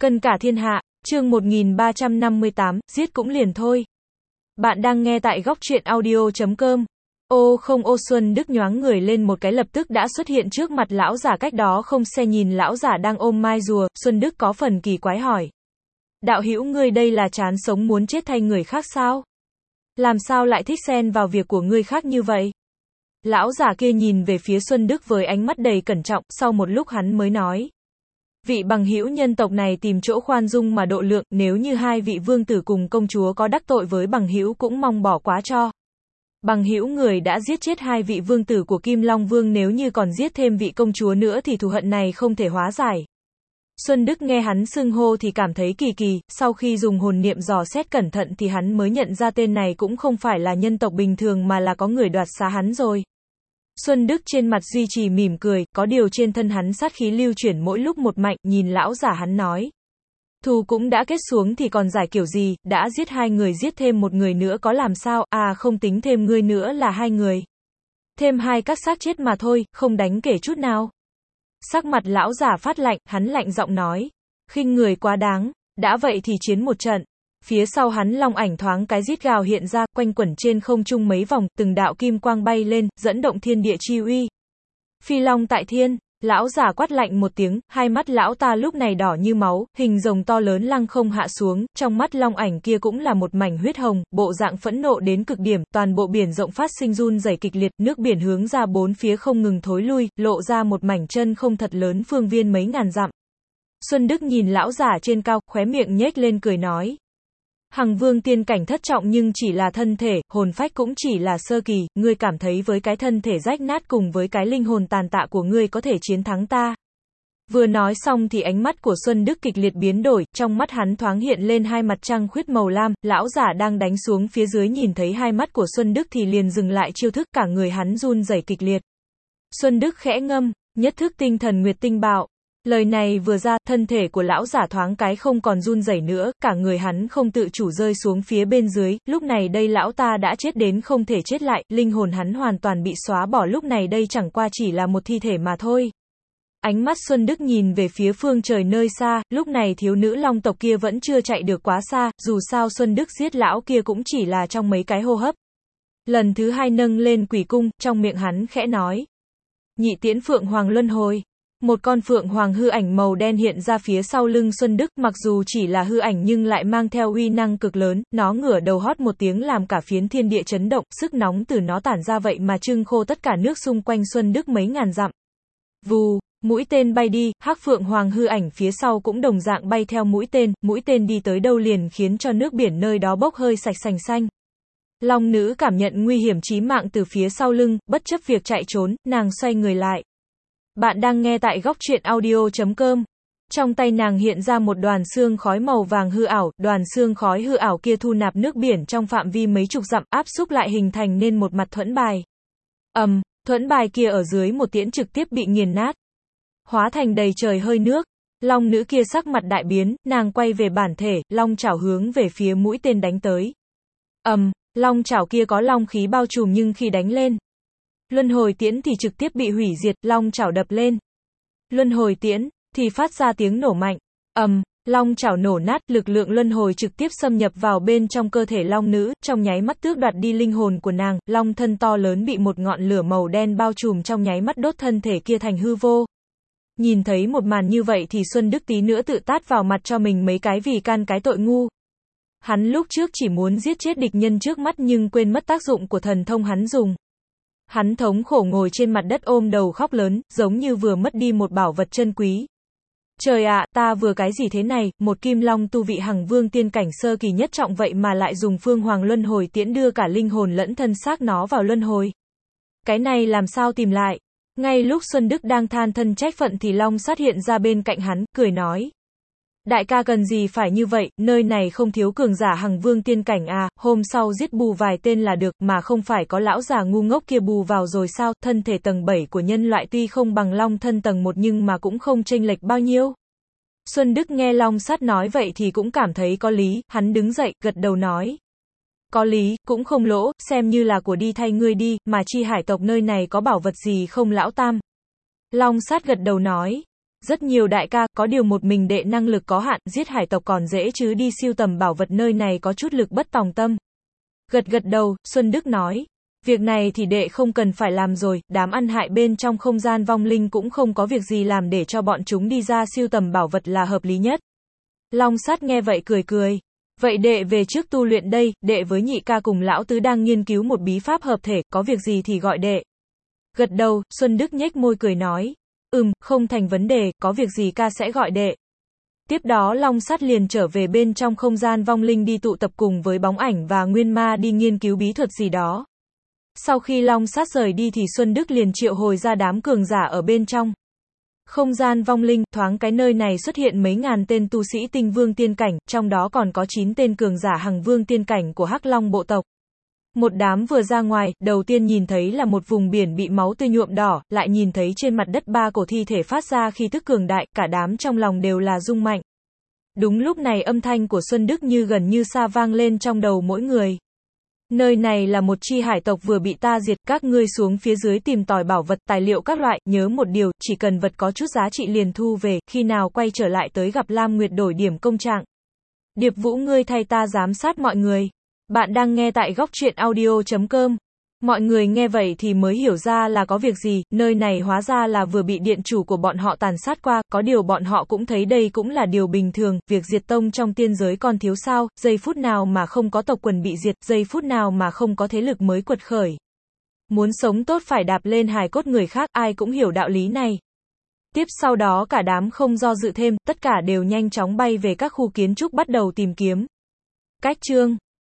Cân cả thiên hạ, chương 1358, giết cũng liền thôi. Bạn đang nghe tại góc truyện audio.com. Ô không, ô Xuân Đức nhoáng người lên một cái lập tức đã xuất hiện trước mặt lão giả cách đó không xe, nhìn lão giả đang ôm mai rùa, Xuân Đức có phần kỳ quái hỏi. Đạo hữu, ngươi đây là chán sống muốn chết thay người khác sao? Làm sao lại thích xen vào việc của người khác như vậy? Lão giả kia nhìn về phía Xuân Đức với ánh mắt đầy cẩn trọng, sau một lúc hắn mới nói. Vị bằng hữu nhân tộc này tìm chỗ khoan dung mà độ lượng, nếu như hai vị vương tử cùng công chúa có đắc tội với bằng hữu cũng mong bỏ quá cho. Bằng hữu người đã giết chết hai vị vương tử của Kim Long Vương, nếu như còn giết thêm vị công chúa nữa thì thù hận này không thể hóa giải. Xuân Đức nghe hắn xưng hô thì cảm thấy kỳ kỳ, sau khi dùng hồn niệm dò xét cẩn thận thì hắn mới nhận ra tên này cũng không phải là nhân tộc bình thường mà là có người đoạt xá hắn rồi. Xuân Đức trên mặt duy trì mỉm cười, có điều trên thân hắn sát khí lưu chuyển mỗi lúc một mạnh, nhìn lão giả hắn nói. Thù cũng đã kết xuống thì còn giải kiểu gì, đã giết hai người giết thêm một người nữa có làm sao, à không tính thêm ngươi nữa là hai người. Thêm hai các xác chết mà thôi, không đánh kể chút nào. Sắc mặt lão giả phát lạnh, hắn lạnh giọng nói. Khinh người quá đáng, đã vậy thì chiến một trận. Phía sau hắn long ảnh thoáng cái rít gào hiện ra, quanh quẩn trên không trung mấy vòng, từng đạo kim quang bay lên, dẫn động thiên địa chi uy. Phi long tại thiên, lão giả quát lạnh một tiếng, hai mắt lão ta lúc này đỏ như máu, hình rồng to lớn lăng không hạ xuống, trong mắt long ảnh kia cũng là một mảnh huyết hồng, bộ dạng phẫn nộ đến cực điểm, toàn bộ biển rộng phát sinh run rẩy kịch liệt, nước biển hướng ra bốn phía không ngừng thối lui, lộ ra một mảnh chân không thật lớn phương viên mấy ngàn dặm. Xuân Đức nhìn lão giả trên cao, khóe miệng nhếch lên cười nói. Hằng vương tiên cảnh thất trọng nhưng chỉ là thân thể, hồn phách cũng chỉ là sơ kỳ, ngươi cảm thấy với cái thân thể rách nát cùng với cái linh hồn tàn tạ của ngươi có thể chiến thắng ta. Vừa nói xong thì ánh mắt của Xuân Đức kịch liệt biến đổi, trong mắt hắn thoáng hiện lên hai mặt trăng khuyết màu lam, lão giả đang đánh xuống phía dưới nhìn thấy hai mắt của Xuân Đức thì liền dừng lại chiêu thức, cả người hắn run rẩy kịch liệt. Xuân Đức khẽ ngâm, nhất thức tinh thần nguyệt tinh bạo. Lời này vừa ra, thân thể của lão giả thoáng cái không còn run rẩy nữa, cả người hắn không tự chủ rơi xuống phía bên dưới, lúc này đây lão ta đã chết đến không thể chết lại, linh hồn hắn hoàn toàn bị xóa bỏ, lúc này đây chẳng qua chỉ là một thi thể mà thôi. Ánh mắt Xuân Đức nhìn về phía phương trời nơi xa, lúc này thiếu nữ long tộc kia vẫn chưa chạy được quá xa, dù sao Xuân Đức giết lão kia cũng chỉ là trong mấy cái hô hấp. Lần thứ hai nâng lên quỷ cung, trong miệng hắn khẽ nói. Nhị tiễn phượng hoàng luân hồi. Một con phượng hoàng hư ảnh màu đen hiện ra phía sau lưng Xuân Đức, mặc dù chỉ là hư ảnh nhưng lại mang theo uy năng cực lớn, nó ngửa đầu hót một tiếng làm cả phiến thiên địa chấn động, sức nóng từ nó tản ra vậy mà trưng khô tất cả nước xung quanh Xuân Đức mấy ngàn dặm. Vù, mũi tên bay đi, hắc phượng hoàng hư ảnh phía sau cũng đồng dạng bay theo mũi tên đi tới đâu liền khiến cho nước biển nơi đó bốc hơi sạch sành xanh. Long nữ cảm nhận nguy hiểm chí mạng từ phía sau lưng, bất chấp việc chạy trốn, nàng xoay người lại. Bạn đang nghe tại góc truyện audio.com. Trong tay nàng hiện ra một đoàn xương khói màu vàng hư ảo, đoàn xương khói hư ảo kia thu nạp nước biển trong phạm vi mấy chục dặm, áp xúc lại hình thành nên một mặt thuẫn bài. Thuẫn bài kia ở dưới một tiễn trực tiếp bị nghiền nát, hóa thành đầy trời hơi nước. Long nữ kia sắc mặt đại biến, nàng quay về bản thể, long chảo hướng về phía mũi tên đánh tới. Long chảo kia có long khí bao trùm nhưng khi đánh lên luân hồi tiễn thì trực tiếp bị hủy diệt, long chảo đập lên luân hồi tiễn thì phát ra tiếng nổ mạnh. Long chảo nổ nát, lực lượng luân hồi trực tiếp xâm nhập vào bên trong cơ thể long nữ, trong nháy mắt tước đoạt đi linh hồn của nàng, long thân to lớn bị một ngọn lửa màu đen bao trùm trong nháy mắt đốt thân thể kia thành hư vô. Nhìn thấy một màn như vậy thì Xuân Đức tí nữa tự tát vào mặt cho mình mấy cái vì can cái tội ngu. Hắn lúc trước chỉ muốn giết chết địch nhân trước mắt nhưng quên mất tác dụng của thần thông hắn dùng. Hắn thống khổ ngồi trên mặt đất ôm đầu khóc lớn, giống như vừa mất đi một bảo vật chân quý. Trời ạ, ta vừa cái gì thế này, một kim long tu vị hằng vương tiên cảnh sơ kỳ nhất trọng vậy mà lại dùng phương hoàng luân hồi tiễn đưa cả linh hồn lẫn thân xác nó vào luân hồi. Cái này làm sao tìm lại? Ngay lúc Xuân Đức đang than thân trách phận thì long sát hiện ra bên cạnh hắn, cười nói. Đại ca cần gì phải như vậy, nơi này không thiếu cường giả hằng vương tiên cảnh à, hôm sau giết bù vài tên là được, mà không phải có lão già ngu ngốc kia bù vào rồi sao, thân thể tầng 7 của nhân loại tuy không bằng long thân tầng 1 nhưng mà cũng không chênh lệch bao nhiêu. Xuân Đức nghe long sát nói vậy thì cũng cảm thấy có lý, hắn đứng dậy, gật đầu nói. Có lý, cũng không lỗ, xem như là của đi thay ngươi đi, mà chi hải tộc nơi này có bảo vật gì không lão tam? Long sát gật đầu nói. Rất nhiều đại ca, có điều một mình đệ năng lực có hạn, giết hải tộc còn dễ chứ đi sưu tầm bảo vật nơi này có chút lực bất tòng tâm. Gật gật đầu, Xuân Đức nói. Việc này thì đệ không cần phải làm rồi, đám ăn hại bên trong không gian vong linh cũng không có việc gì làm để cho bọn chúng đi ra sưu tầm bảo vật là hợp lý nhất. Long Sắt nghe vậy cười cười. Vậy đệ về trước tu luyện đây, đệ với nhị ca cùng lão tứ đang nghiên cứu một bí pháp hợp thể, có việc gì thì gọi đệ. Gật đầu, Xuân Đức nhếch môi cười nói. Không thành vấn đề, có việc gì ca sẽ gọi đệ. Tiếp đó Long Sắt liền trở về bên trong không gian vong linh đi tụ tập cùng với Bóng Ảnh và Nguyên Ma đi nghiên cứu bí thuật gì đó. Sau khi Long Sắt rời đi thì Xuân Đức liền triệu hồi ra đám cường giả ở bên trong không gian vong linh, thoáng cái nơi này xuất hiện mấy ngàn tên tu sĩ tinh vương tiên cảnh, trong đó còn có 9 tên cường giả hằng vương tiên cảnh của Hắc Long bộ tộc. Một đám vừa ra ngoài, đầu tiên nhìn thấy là một vùng biển bị máu tươi nhuộm đỏ, lại nhìn thấy trên mặt đất 3 cổ thi thể phát ra khí tức cường đại, cả đám trong lòng đều là rung mạnh. Đúng lúc này âm thanh của Xuân Đức như gần như xa vang lên trong đầu mỗi người. Nơi này là một chi hải tộc vừa bị ta diệt, các ngươi xuống phía dưới tìm tòi bảo vật, tài liệu các loại, nhớ một điều, chỉ cần vật có chút giá trị liền thu về, khi nào quay trở lại tới gặp Lam Nguyệt đổi điểm công trạng. Điệp Vũ ngươi thay ta giám sát mọi người. Bạn đang nghe tại góc truyện audio.com. Mọi người nghe vậy thì mới hiểu ra là có việc gì, nơi này hóa ra là vừa bị điện chủ của bọn họ tàn sát qua, có điều bọn họ cũng thấy đây cũng là điều bình thường, việc diệt tông trong tiên giới còn thiếu sao, giây phút nào mà không có tộc quần bị diệt, giây phút nào mà không có thế lực mới quật khởi. Muốn sống tốt phải đạp lên hài cốt người khác, ai cũng hiểu đạo lý này. Tiếp sau đó cả đám không do dự thêm, tất cả đều nhanh chóng bay về các khu kiến trúc bắt đầu tìm kiếm. Cách chương